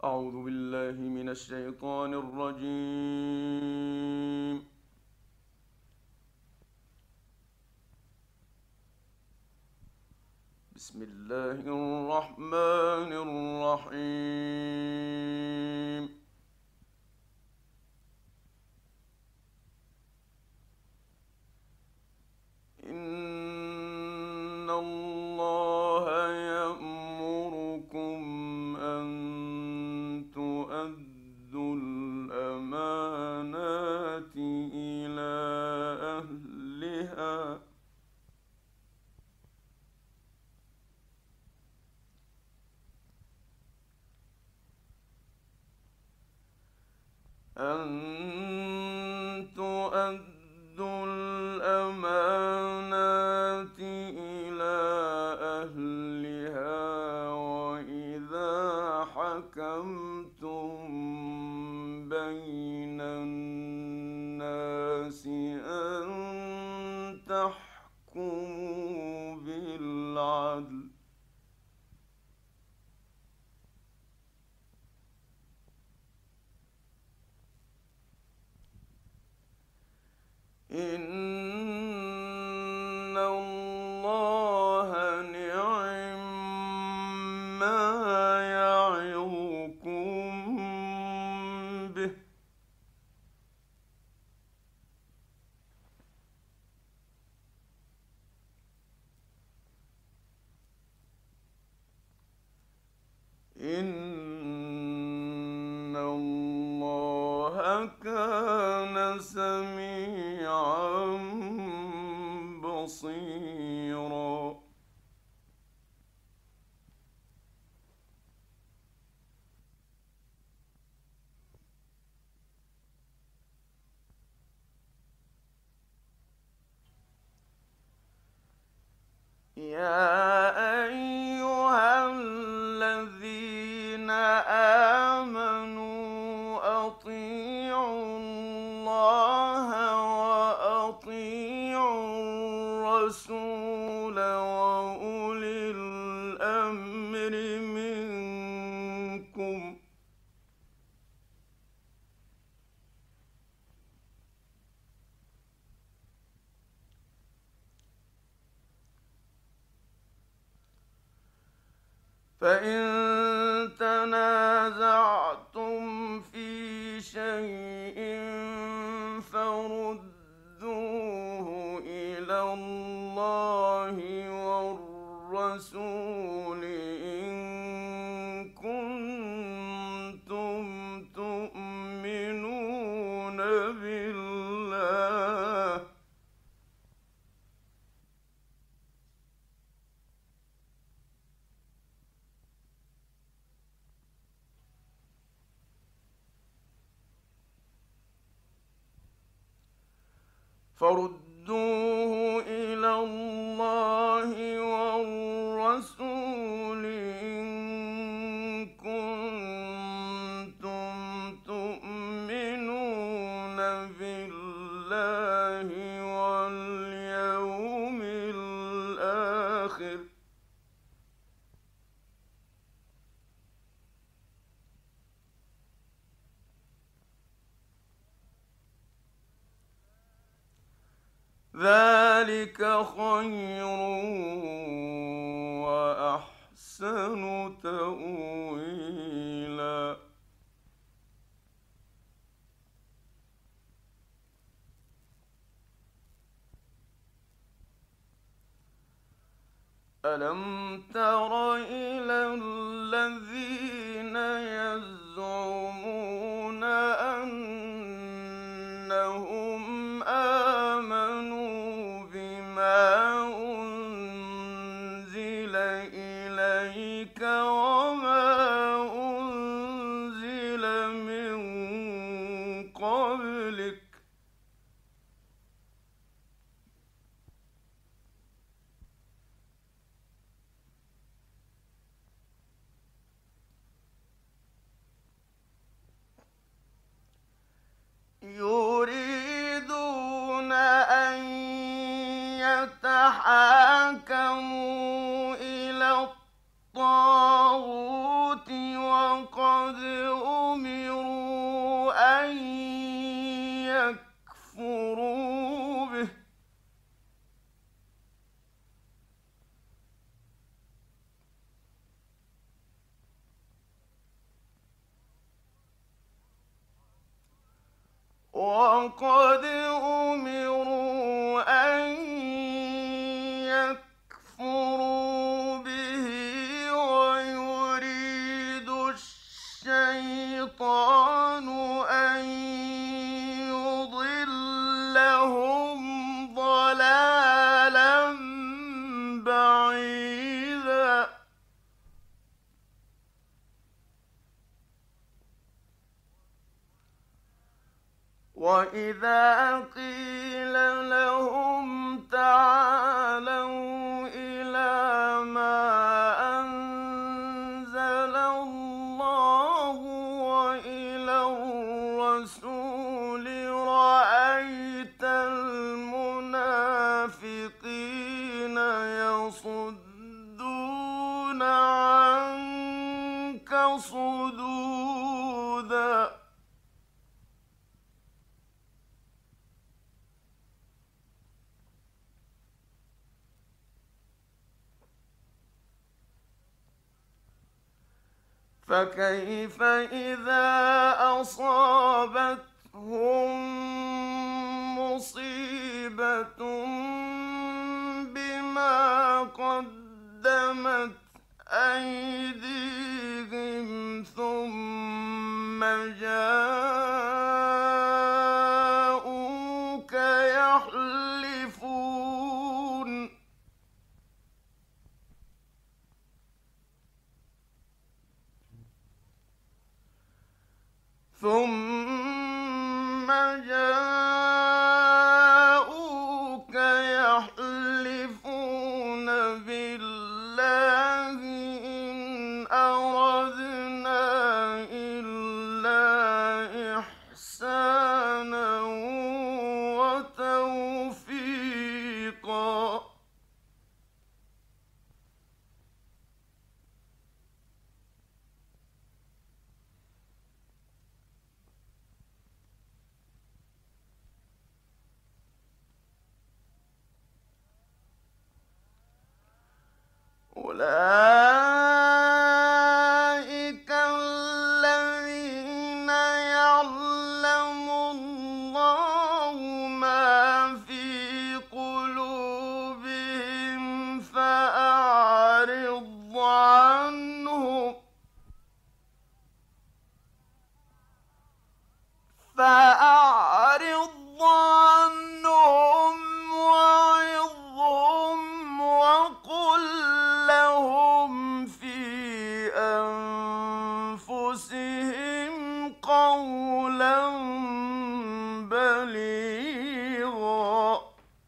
أعوذ بالله من الشيطان الرجيم. بسم الله الرحمن الرحيم. إن الله يأمركم أن تؤدوا الأمانات إلى أهلها أن تؤدوا الأمانات إلى أهلها وإذا حكمتم بين الناس أن تحكموا بالعدل. إن الله نعم ما يعظكم به. إن الله كان سميعا بصيرا. يا أيها الذين آمنوا أطيعوا الله وأطيعوا الرسول وأولي الأمر منكم. فإن تنازعتم في شيء فردوه إلى الله والرسول إن كنتم تؤمنون بالله. فردوه إلى الله والرسول إن كنتم تؤمنون بالله واليوم الآخر. ذلك خير وأحسن تأويلا. ألم تر إلى الذين يزعمون أنهم آمنوا بما أنزل إليك وما أنزل من قبلك وقد أمروا أن يكفروا به ويريد الشيطان أن يضلهم ضلالا بعيدا. وإذا قيل لهم تعالوا إلى ما أنزل الله وإلى الرسول رأيت المنافقين يصدون عنك صدودا. فكيف إذا أصابتهم مصيبة بما قدمت أيديهم ثم جاءوك يحلفون بالله إن أردنا إلا إحسانا وتوفيقا. أولئك الذين يعلم الله ما في قلوبهم فأعرض عنهم وعظهم وقل لهم في أنفسهم قولا بليغا.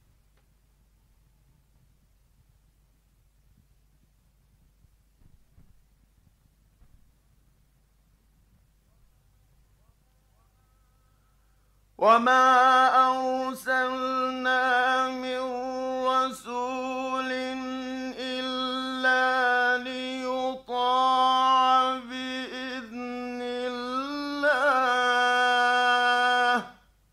وما أرسلنا من رسول إلا ليطاع بإذن الله.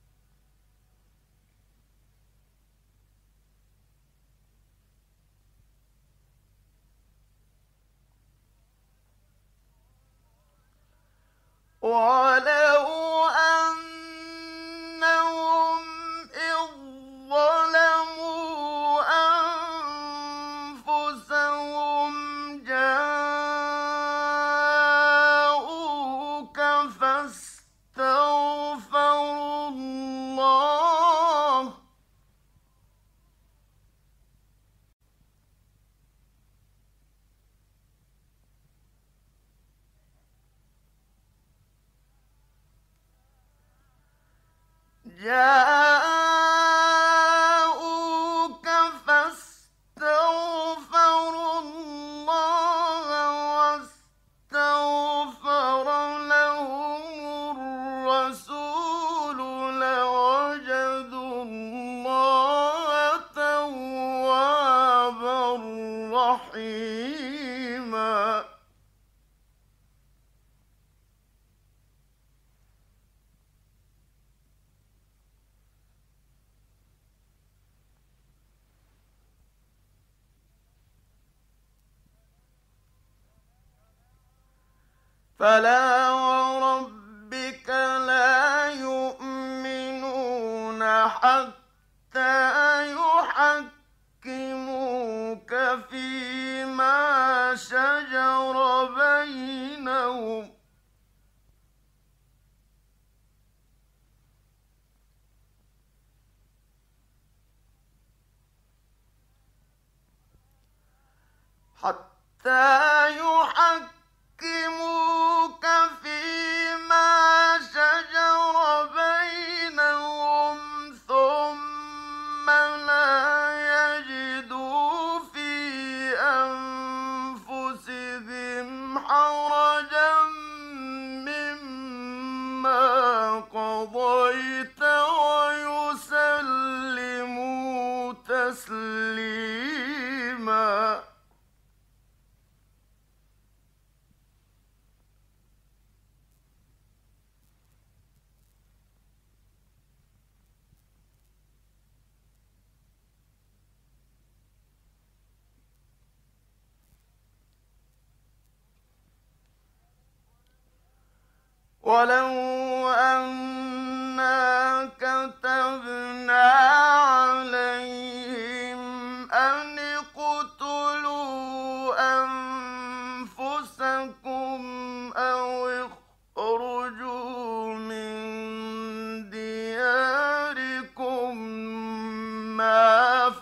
ولو أنهم إذ ظلموا أنفسهم جاءوك فاستغفروا الله جاءوك فاستغفروا الله واستغفر لهم الرسول لوجدوا الله توابا رحيما. فلا وربك لا يؤمنون حتى يحكموك فيما شجر بينهم حتى يحكموك فيما شجر بينهم ثم لا يجدوا في أنفسهم حرجا مما قضيت ويسلموا تسليما. ولو أنا كتبنا عليهم أن اقتلوا أنفسكم أو اخرجوا من دياركم ما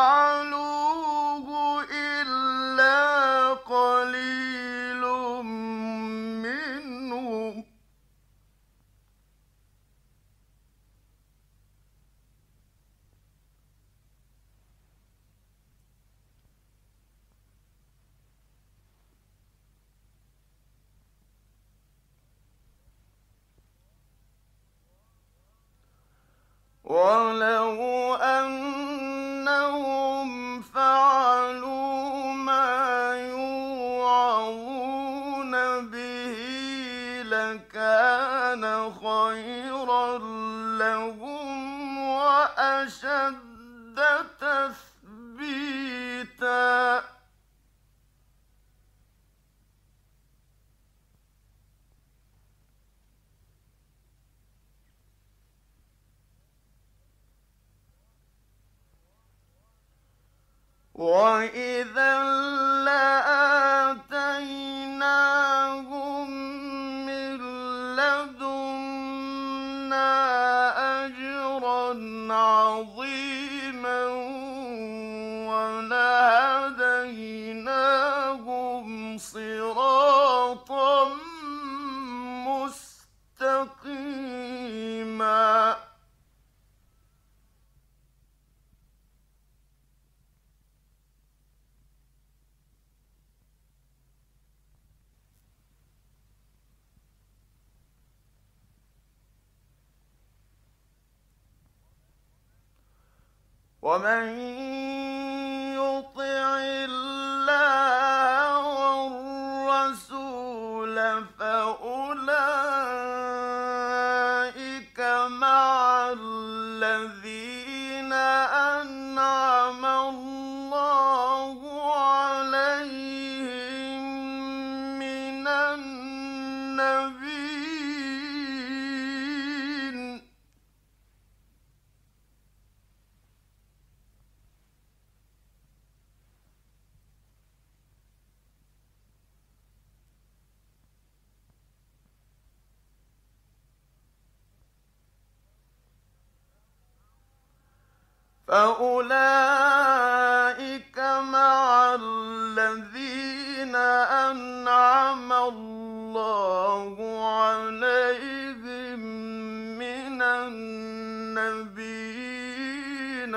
فعلوه إلا قليل منهم. ولو أنهم فعلوا ما يوعظون به لكان خيرا لهم وأشد تثبيتا. وإذا لآتيناهم من لدنا أجرا عظيما ولهديناهم صراطا مستقيما. ومن يطع الله والرسول فأولئك مع الذين أنعم الله عليهم من النبيين فأولئك مع الذين أنعم الله عليهم من النبيين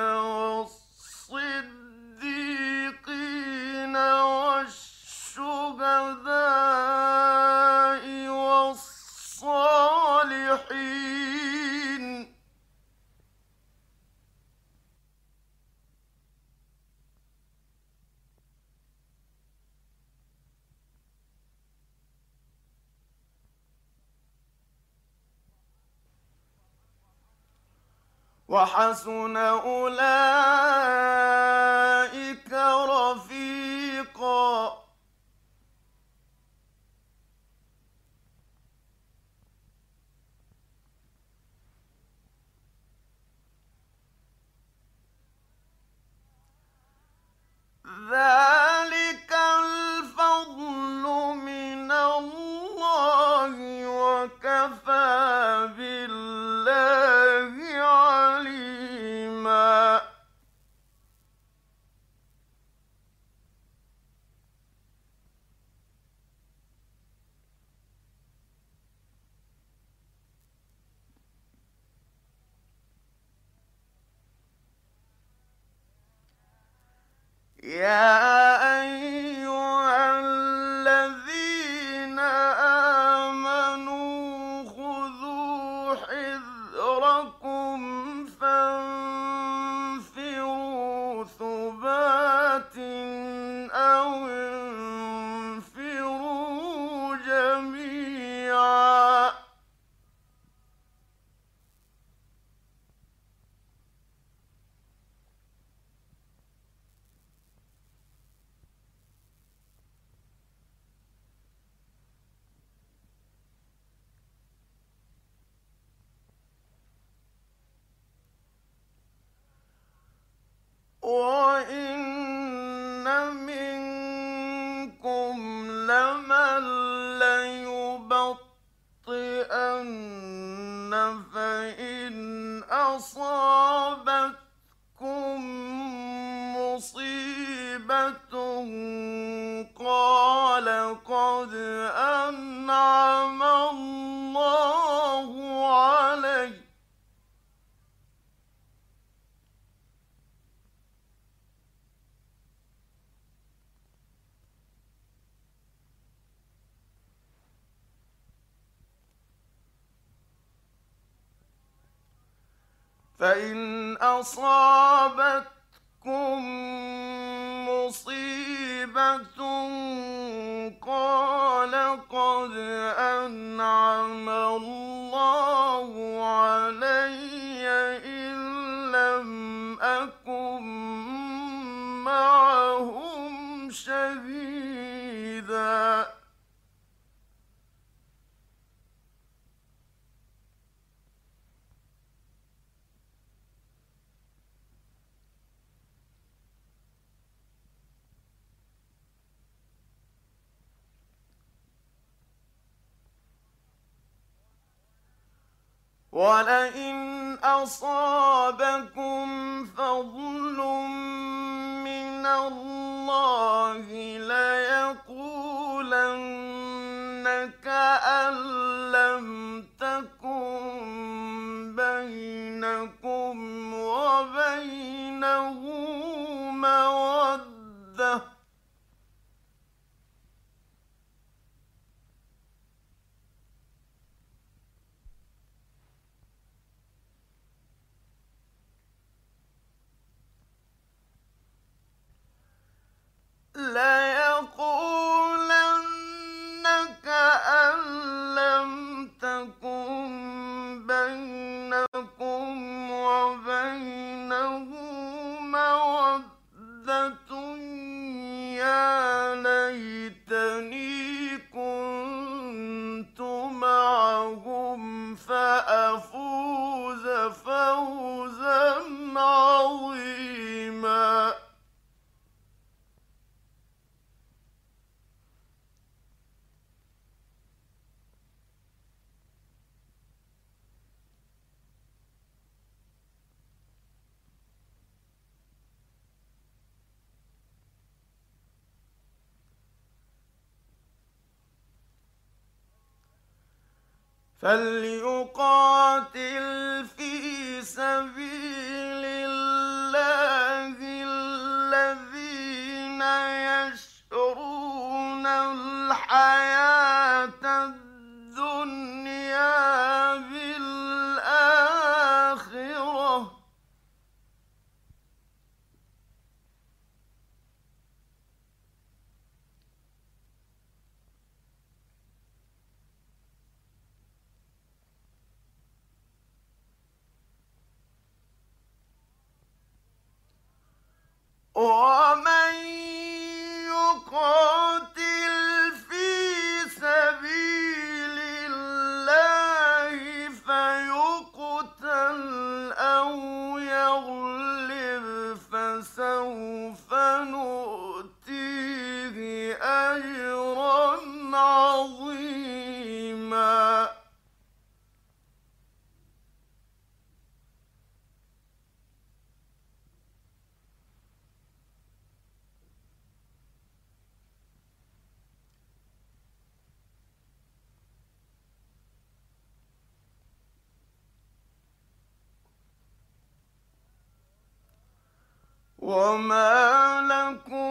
والصديقين والشهداء والصالحين. وحسن أولئك رفيقا. يا أيها الذين آمنوا خذوا حذركم فانفروا ثبات أو انفروا جميعا. وَإِنَّ مِنكُمْ لَمَن لَّيُبَطِّئَنَّ فَإِنْ أَصَابَتْكُم مُّصِيبَةٌ قَالَ قَدْ أَنْعَمَ اللَّهُ عَلَيَّ. فإن أصابتكم مصيبة قال قد أنعم الله علي إذ لم أكن معهم شهيدا. وَلَئِنْ أَصَابَكُمْ فَضْلٌ مِّنَ اللَّهِ لَيَقُولَنَّ كَأَن لَّمْ تَكُن بَيْنَكُمْ وَبَيْنَهُ مَوَدَّةٌ لَيَقُولَنَّ كَأَن لَّمْ تَكُن بَيْنَكُمْ وَبَيْنَهُ مَوَدَّةٌ يَا لَيْتَنِي كُنتُ مَعَهُمْ فَأَفُوزَ فَوْزًا عَظِيمًا. فَلْيُقَاتِلْ فِي سَبِيلِ اللَّهِ الَّذِينَ يَشْرُونَ الْحَيَاةَ الدُّنْيَا بِالْآخِرَةِ ۖ وَمَن يُقَاتِلْ فِي سَبِيلِ اللَّهِ فَيُقْتَلْ أَوْ يَغْلِبْ فَسَوْفَ نُؤْتِيهِ أَجْرًا عَظِيمًا. وَمَا لَكُمْ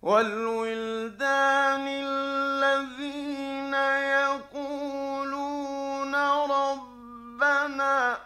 وَالْوِلْدَانِ الَّذِينَ يَقُولُونَ رَبَّنَا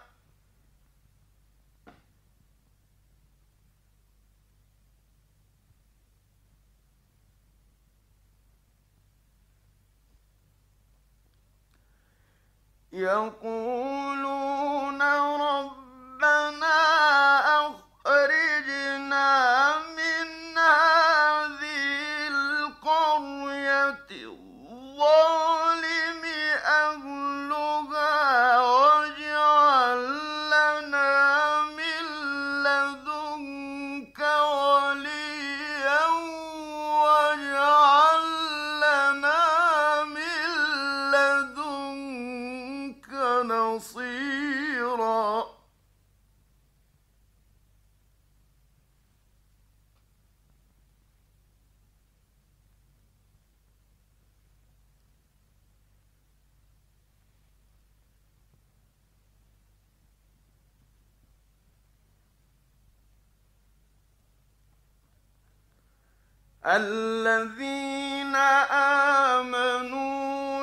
أَخْرِجْنَا مِنْ هَٰذِهِ الْقَرْيَةِ الظَّالِمِ أَهْلُهَا وَاجْعَل لَّنَا مِن لَّدُنكَ وَلِيًّا وَاجْعَل لَّنَا مِن لَّدُنكَ نَصِيرًا الَّذِينَ آمَنُوا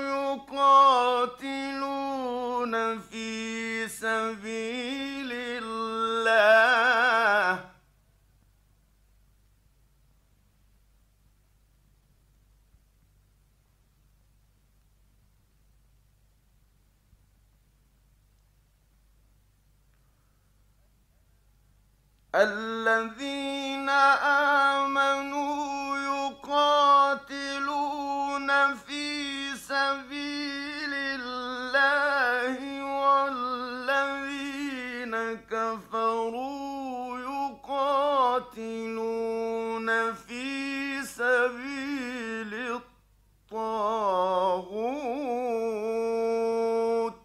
يُقَاتِلُونَ فِي سَبِيلِ اللَّهِ وَالَّذِينَ كَفَرُوا يُقَاتِلُونَ فِي سَبِيلِ الطَّاغُوتِ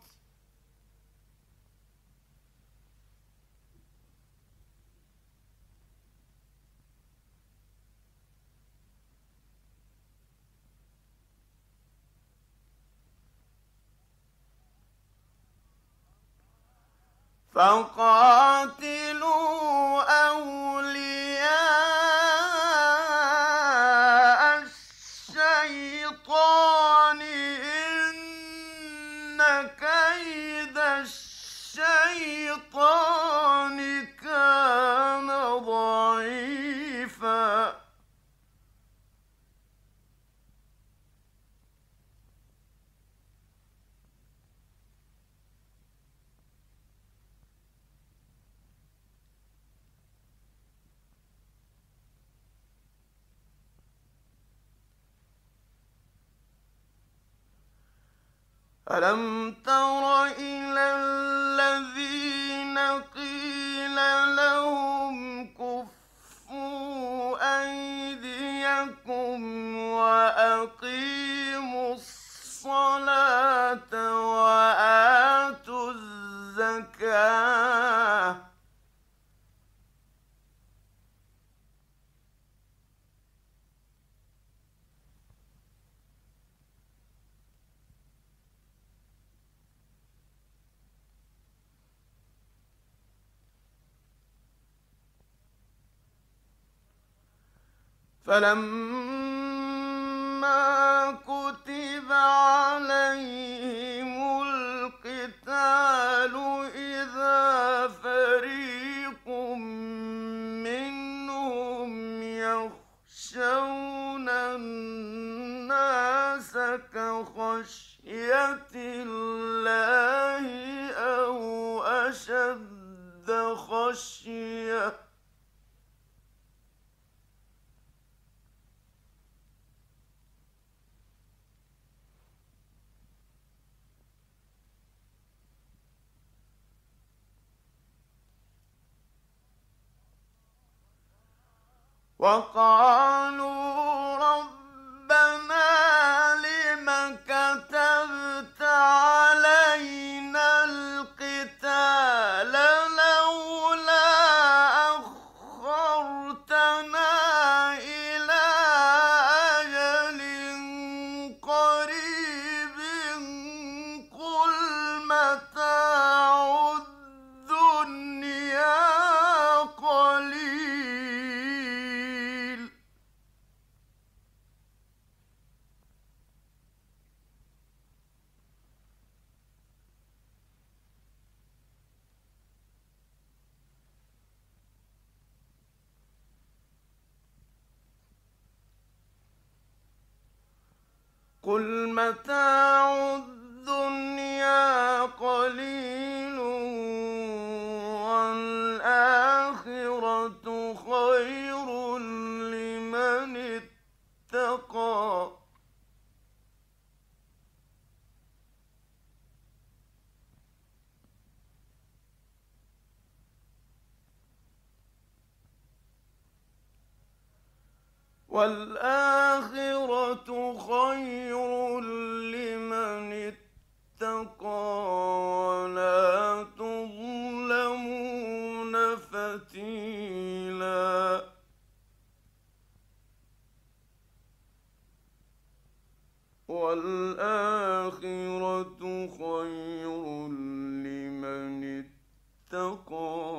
فَقَاتِلُوا أَوْلِيَاءَ الشَّيْطَانِ ۖ إِنَّ كَيْدَ الشَّيْطَانِ كَانَ ضَعِيفًا أَلَمْ تَرَ إِلَى الَّذِينَ قِيلَ لَهُمْ كُفُّوا أَيْدِيَكُمْ وَأَقِيمُوا الصَّلَاةَ وَآتُوا الزَّكَاةَ فَلَمَّا كُتِبَ عَلَيْهِمُ الْقِتَالُ إِذَا فَرِيقٌ مِّنْهُمْ يَخْشَوْنَ النَّاسَ كَخَشْيَةِ اللَّهِ أَوْ أَشَدَّ خَشْيَةً ۚ وَقَالُوا رَبَّنَا لِمَ كَتَبْتَ عَلَيْنَا الْقِتَالَ لَوْلَا أَخَّرْتَنَا إِلَىٰ أَجَلٍ قَرِيبٍ قُلْ مَتَاعُ الدُّنْيَا قَلِيلٌ قل متاع الدنيا قليل والآخرة خير لمن اتقى والآخرة خير لمن اتقى ولا تظلمون فتيلا والآخرة خير لمن اتقى